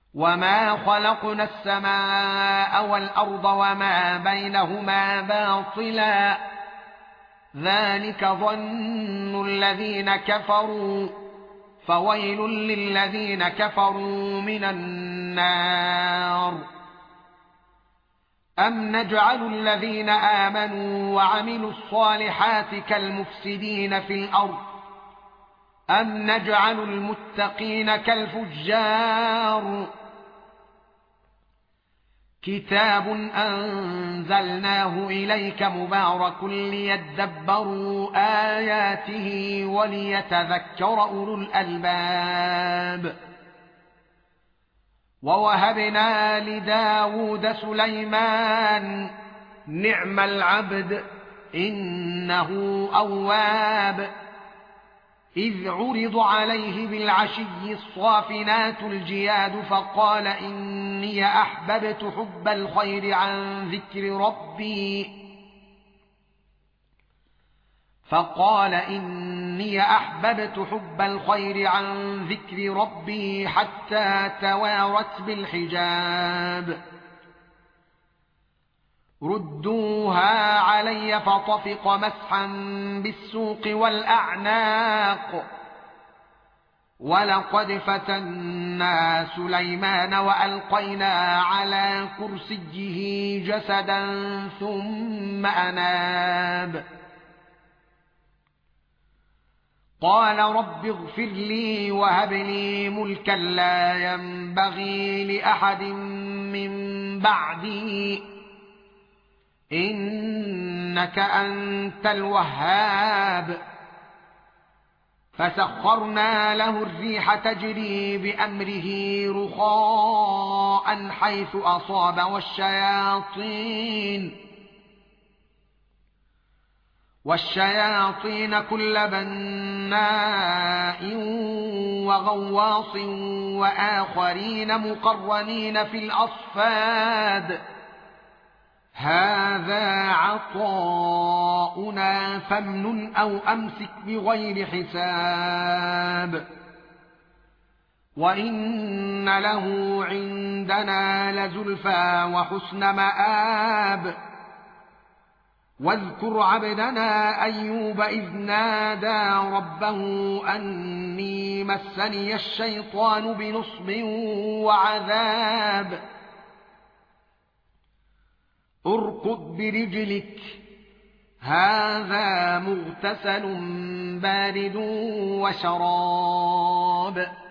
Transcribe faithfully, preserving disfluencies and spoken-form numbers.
وما خلقنا السماء والأرض وما بينهما باطلا ذلك ظن الذين كفروا فويل للذين كفروا من النار أم نجعل الذين آمنوا وعملوا الصالحات كالمفسدين في الأرض أم نجعل المتقين كالفجار كتاب أنزلناه إليك مبارك ليدبروا آياته وليتذكر أولو الألباب ووهبنا لداود سليمان نعم العبد إنه أواب إذ عرض عليه بالعشي الصافنات الجياد فقال إني أحببت حب الخير عن ذكر ربي فقال إني أحببت حب الخير عن ذكر ربي حتى توارت بالحجاب ردوها علي فطفق مسحا بالسوق والأعناق ولقد فتنا سليمان وألقينا على كرسيه جسدا ثم أناب قال رب اغفر لي وهب لي ملكا لا ينبغي لأحد من بعدي إنك أنت الوهاب فسخرنا له الريح تجري بأمره رخاء حيث أصاب والشياطين والشياطين كل بناء وغواص وآخرين مقرنين في الأصفاد هذا عطاؤنا فامنن أو أمسك بغير حساب وإن له عندنا لزلفى وحسن مآب واذكر عبدنا أيوب إذ نادى ربه أني مسني الشيطان بنصب وعذاب اركض برجلك هذا مغتسل بارد وشراب